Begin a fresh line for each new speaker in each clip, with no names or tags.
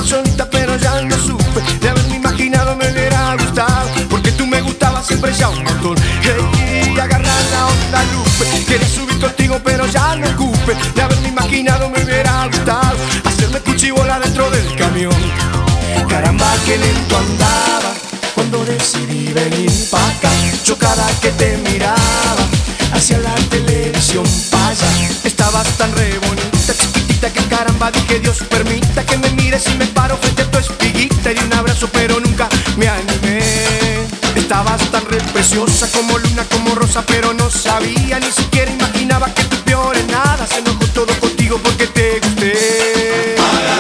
solita pero ya no supe. De haberme imaginado me hubiera gustado, porque tú me gustabas siempre ya un montón. Hey, agarrar la onda, Lupe. Quería subir contigo pero ya no ocupe. De haberme imaginado me hubiera gustado hacerme cuchibola dentro del camión. Caramba, que lento andaba cuando decidí venir pa' acá. Yo cada que te miraba hacia la televisión pa' allá. Estabas tan re bonita, chiquitita, que caramba dije Dios permita que me mires y me paro frente a tu espiguita. Y un abrazo pero nunca me animé. Estabas tan re preciosa como luna, como rosa, pero no sabía, ni siquiera imaginaba que tú peor en nada. Se enojó todo contigo porque te gusté.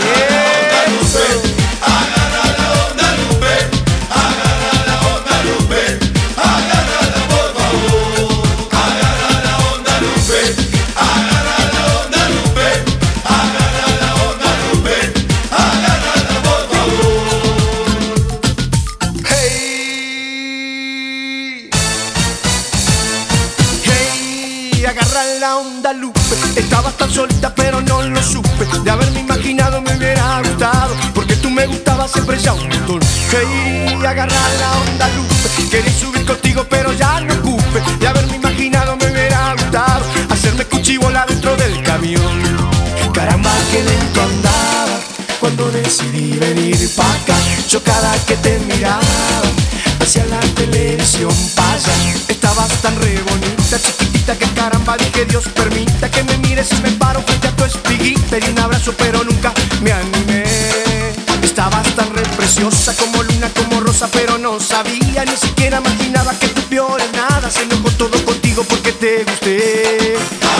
Agarra la onda, Lupe. Estabas tan solita pero no lo supe. De haberme imaginado me hubiera gustado, porque tú me gustabas siempre ya un montón. Hey, agarra la onda, Lupe. Quería subir contigo pero ya no ocupe. De haberme imaginado me hubiera gustado hacerme cuchibola dentro del camión. Caramba, que lento andaba cuando decidí venir pa' acá. Yo cada que te miraba hacia la televisión pa' allá. Estabas tan re bonita, chiquitita, que caramba dije Dios permita que me mires y me paro frente a tu espiguita. Y un abrazo pero nunca me animé. Estabas tan re preciosa como luna, como rosa, pero no sabía, ni siquiera imaginaba que tú peor en nada. Se enojó todo contigo porque te gusté.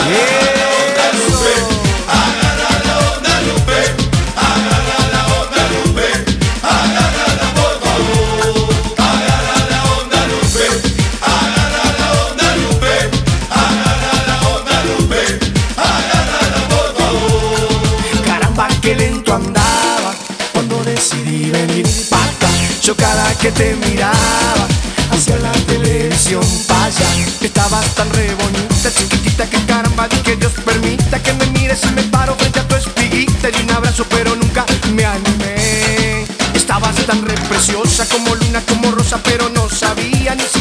Que lento andaba cuando decidí venir pa' acá. Yo cada que te miraba hacia la televisión pa' allá. Estabas tan re bonita, chiquitita, que caramba dije Dios permita que me mires y me paro frente a tu espiguita. Y un abrazo pero nunca me animé. Estabas tan re preciosa como luna, como rosa, pero no sabía, ni siquiera